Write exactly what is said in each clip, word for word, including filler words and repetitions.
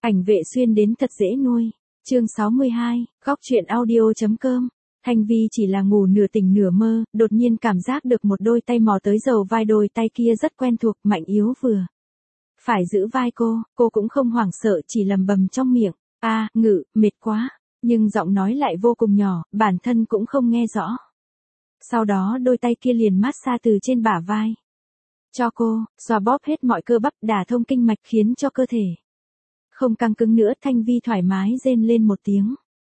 Ảnh vệ xuyên đến thật dễ nuôi. Chương sáu mươi hai, góc truyện audio.com. Thanh Vi chỉ là ngủ nửa tỉnh nửa mơ, đột nhiên cảm giác được một đôi tay mò tới dầu vai, đôi tay kia rất quen thuộc, mạnh yếu vừa phải giữ vai cô, cô cũng không hoảng sợ, chỉ lầm bầm trong miệng, a, ngự, mệt quá, nhưng giọng nói lại vô cùng nhỏ, bản thân cũng không nghe rõ. Sau đó đôi tay kia liền massage từ trên bả vai cho cô, xoa bóp hết mọi cơ bắp, đả thông kinh mạch, khiến cho cơ thể không căng cứng nữa. Thanh Vi thoải mái rên lên một tiếng.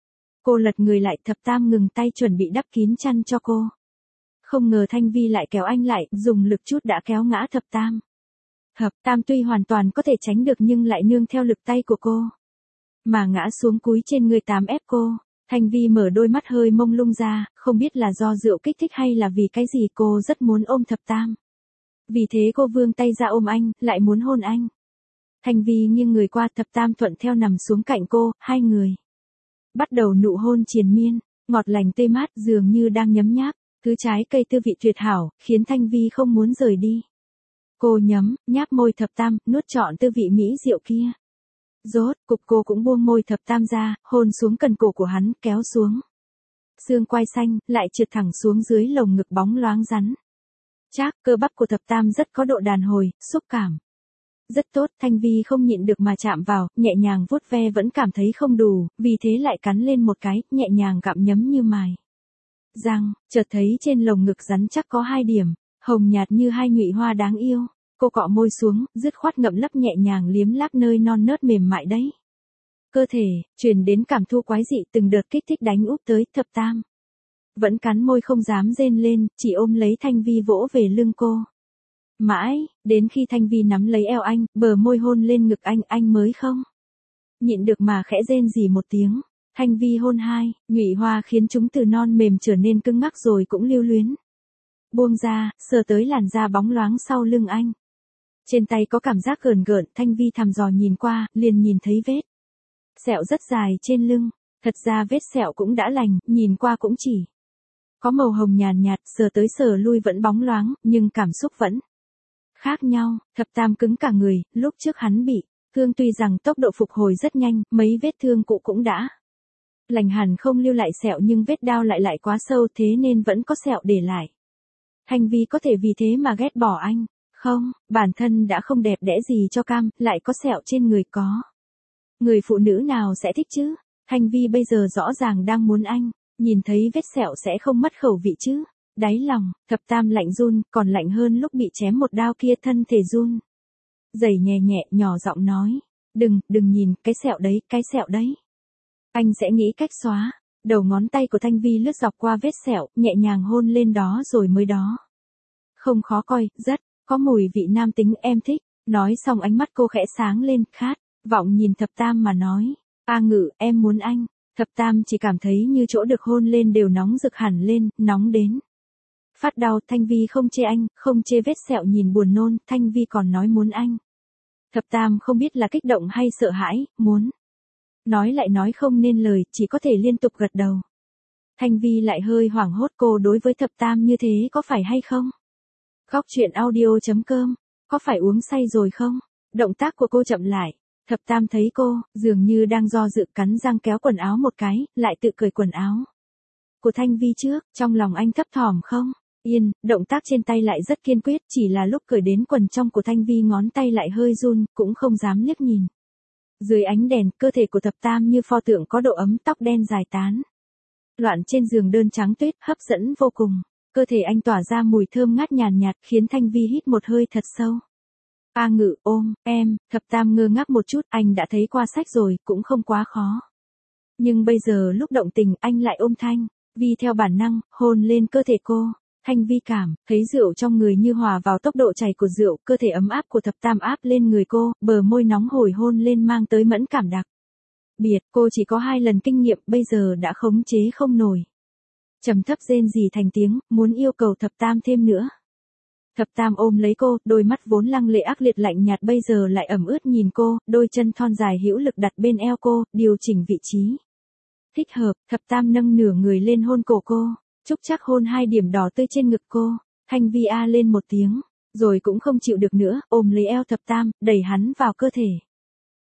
Cô lật người lại, Thập Tam ngừng tay chuẩn bị đắp kín chăn cho cô. Không ngờ Thanh Vi lại kéo anh lại, dùng lực chút đã kéo ngã Thập Tam. Thập Tam tuy hoàn toàn có thể tránh được nhưng lại nương theo lực tay của cô mà ngã xuống cúi trên người Tám ép cô. Thanh Vi mở đôi mắt hơi mông lung ra, không biết là do rượu kích thích hay là vì cái gì, cô rất muốn ôm Thập Tam. Vì thế cô vươn tay ra ôm anh, lại muốn hôn anh. Thanh Vi nghiêng người qua, Thập Tam thuận theo nằm xuống cạnh cô, hai người bắt đầu nụ hôn triền miên, ngọt lành tươi mát, dường như đang nhấm nháp thứ trái cây tư vị tuyệt hảo, khiến Thanh Vi không muốn rời đi. Cô nhấm, nháp môi Thập Tam, nuốt trọn tư vị mỹ diệu kia. Rốt cục cô cũng buông môi Thập Tam ra, hôn xuống cần cổ của hắn, kéo xuống xương quai xanh, lại trượt thẳng xuống dưới lồng ngực bóng loáng rắn chắc. Cơ bắp của Thập Tam rất có độ đàn hồi, xúc cảm rất tốt. Thanh Vi không nhịn được mà chạm vào, nhẹ nhàng vuốt ve vẫn cảm thấy không đủ, vì thế lại cắn lên một cái, nhẹ nhàng gặm nhấm như mài răng. Chợt thấy trên lồng ngực rắn chắc có hai điểm hồng nhạt như hai nhụy hoa đáng yêu. Cô cọ môi xuống, dứt khoát ngậm lấp, nhẹ nhàng liếm láp nơi non nớt mềm mại đấy. Cơ thể truyền đến cảm thu quái dị, từng đợt kích thích đánh úp tới. Thập Tam vẫn cắn môi không dám rên lên, chỉ ôm lấy Thanh Vi vỗ về lưng cô. Mãi, đến khi Thanh Vi nắm lấy eo anh, bờ môi hôn lên ngực anh, anh mới không nhịn được mà khẽ rên rỉ một tiếng. Thanh Vi hôn hai, nhụy hoa khiến chúng từ non mềm trở nên cứng ngắc rồi cũng lưu luyến. Buông ra, sờ tới làn da bóng loáng sau lưng anh. Trên tay có cảm giác gờn gợn, Thanh Vi thăm dò nhìn qua, liền nhìn thấy vết sẹo rất dài trên lưng. Thật ra vết sẹo cũng đã lành, nhìn qua cũng chỉ có màu hồng nhàn nhạt, sờ tới sờ lui vẫn bóng loáng, nhưng cảm xúc vẫn khác nhau. Thập Tam cứng cả người, lúc trước hắn bị thương tuy rằng tốc độ phục hồi rất nhanh, mấy vết thương cũ cũng đã lành hẳn, không lưu lại sẹo, nhưng vết đao lại lại quá sâu, thế nên vẫn có sẹo để lại. Thanh Vi có thể vì thế mà ghét bỏ anh không? Bản thân đã không đẹp đẽ gì cho cam, lại có sẹo trên người, có người phụ nữ nào sẽ thích chứ? Thanh Vi bây giờ rõ ràng đang muốn anh nhìn thấy vết sẹo sẽ không mất khẩu vị chứ. Đáy lòng Thập Tam lạnh run, còn lạnh hơn lúc bị chém một đao kia, thân thể run rẩy nhẹ nhẹ, nhỏ giọng nói, đừng, đừng nhìn, cái sẹo đấy, cái sẹo đấy. Anh sẽ nghĩ cách xóa. Đầu ngón tay của Thanh Vi lướt dọc qua vết sẹo, nhẹ nhàng hôn lên đó rồi mới đó. Không khó coi, rất có mùi vị nam tính, em thích. Nói xong ánh mắt cô khẽ sáng lên, khát vọng nhìn Thập Tam mà nói, a ngự, em muốn anh. Thập Tam chỉ cảm thấy như chỗ được hôn lên đều nóng rực hẳn lên, nóng đến phát đau. Thanh Vi không chê anh, không chê vết sẹo nhìn buồn nôn, Thanh Vi còn nói muốn anh. Thập Tam không biết là kích động hay sợ hãi, muốn nói lại nói không nên lời, chỉ có thể liên tục gật đầu. Thanh Vi lại hơi hoảng hốt, cô đối với Thập Tam như thế có phải hay không? Góc truyện audio.com, có phải uống say rồi không? Động tác của cô chậm lại. Thập Tam thấy cô, dường như đang do dự, cắn răng kéo quần áo một cái, lại tự cởi quần áo của Thanh Vi trước. Trong lòng anh thấp thỏm không yên, động tác trên tay lại rất kiên quyết, chỉ là lúc cởi đến quần trong của Thanh Vi ngón tay lại hơi run, cũng không dám liếc nhìn. Dưới ánh đèn, cơ thể của Thập Tam như pho tượng có độ ấm, tóc đen dài tán loạn trên giường đơn trắng tuyết, hấp dẫn vô cùng. Cơ thể anh tỏa ra mùi thơm ngát nhàn nhạt, khiến Thanh Vi hít một hơi thật sâu. A ngự, ôm, em. Thập Tam ngơ ngác một chút, anh đã thấy qua sách rồi, cũng không quá khó. Nhưng bây giờ lúc động tình, anh lại ôm Thanh Vi theo bản năng, hôn lên cơ thể cô. Thanh Vi cảm thấy rượu trong người như hòa vào tốc độ chảy của rượu, cơ thể ấm áp của Thập Tam áp lên người cô, bờ môi nóng hổi hôn lên mang tới mẫn cảm đặc biệt. Cô chỉ có hai lần kinh nghiệm, bây giờ đã khống chế không nổi. Trầm thấp rên rỉ thành tiếng, muốn yêu cầu Thập Tam thêm nữa. Thập Tam ôm lấy cô, đôi mắt vốn lăng lệ ác liệt lạnh nhạt bây giờ lại ẩm ướt nhìn cô, đôi chân thon dài hữu lực đặt bên eo cô, điều chỉnh vị trí thích hợp. Thập Tam nâng nửa người lên hôn cổ cô, chúc chắc hôn hai điểm đỏ tươi trên ngực cô. Thanh Vi a lên một tiếng, rồi cũng không chịu được nữa, ôm lấy eo Thập Tam, đẩy hắn vào cơ thể.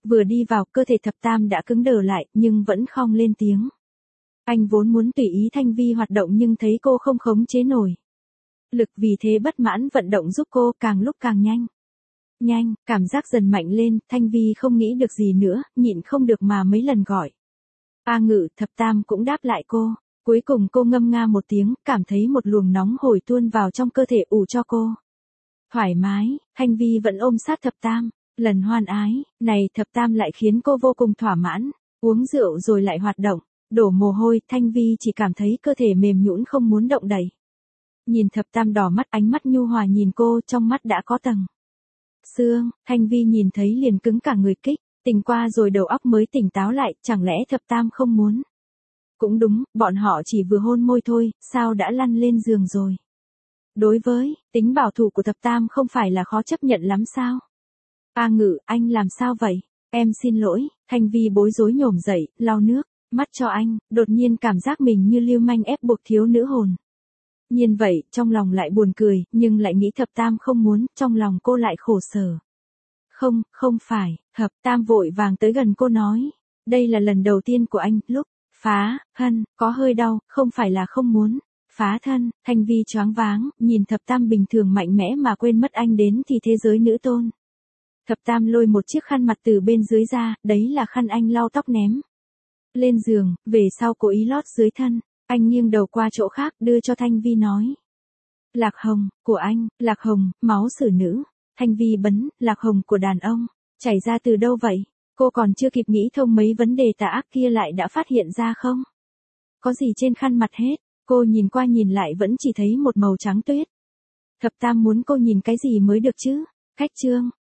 Vừa đi vào, cơ thể thập tam đã cứng đờ lại, nhưng vẫn không lên tiếng. Anh vốn muốn tùy ý Thanh Vi hoạt động nhưng thấy cô không khống chế nổi lực, vì thế bất mãn vận động giúp cô càng lúc càng nhanh. Nhanh, cảm giác dần mạnh lên, Thanh Vi không nghĩ được gì nữa, nhịn không được mà mấy lần gọi. A Ngự, thập tam cũng đáp lại cô. Cuối cùng cô ngâm nga một tiếng, cảm thấy một luồng nóng hổi tuôn vào trong cơ thể ủ cho cô. Thoải mái, Thanh Vi vẫn ôm sát thập tam. Lần hoan ái, này thập tam lại khiến cô vô cùng thỏa mãn. Uống rượu rồi lại hoạt động, đổ mồ hôi, Thanh Vi chỉ cảm thấy cơ thể mềm nhũn không muốn động đậy. Nhìn thập tam đỏ mắt, ánh mắt nhu hòa nhìn cô, trong mắt đã có tầng xương. Thanh Vi nhìn thấy liền cứng cả người, kích tỉnh qua rồi đầu óc mới tỉnh táo lại, chẳng lẽ thập tam không muốn? Cũng đúng, bọn họ chỉ vừa hôn môi thôi, sao đã lăn lên giường rồi? Đối với tính bảo thủ của thập tam không phải là khó chấp nhận lắm sao? A Ngự, anh làm sao vậy? Em xin lỗi. Thanh Vi bối rối nhổm dậy, lau nước mắt cho anh, đột nhiên cảm giác mình như lưu manh ép buộc thiếu nữ hồn. Nhiên vậy, trong lòng lại buồn cười, nhưng lại nghĩ thập tam không muốn, trong lòng cô lại khổ sở. Không, không phải, thập tam vội vàng tới gần cô nói. Đây là lần đầu tiên của anh, lúc phá thân, có hơi đau, không phải là không muốn phá thân. Thanh Vi choáng váng, nhìn thập tam bình thường mạnh mẽ mà quên mất anh đến thì thế giới nữ tôn. Thập tam lôi một chiếc khăn mặt từ bên dưới ra, đấy là khăn anh lau tóc ném lên giường, về sau cố ý lót dưới thân. Anh nghiêng đầu qua chỗ khác, đưa cho Thanh Vi nói. Lạc hồng, của anh, lạc hồng, máu xử nữ. Thanh Vi bấn, lạc hồng của đàn ông, chảy ra từ đâu vậy? Cô còn chưa kịp nghĩ thông mấy vấn đề tà ác kia lại đã phát hiện ra không? Có gì trên khăn mặt hết, cô nhìn qua nhìn lại vẫn chỉ thấy một màu trắng tuyết. Thập tam muốn cô nhìn cái gì mới được chứ? Khách trương,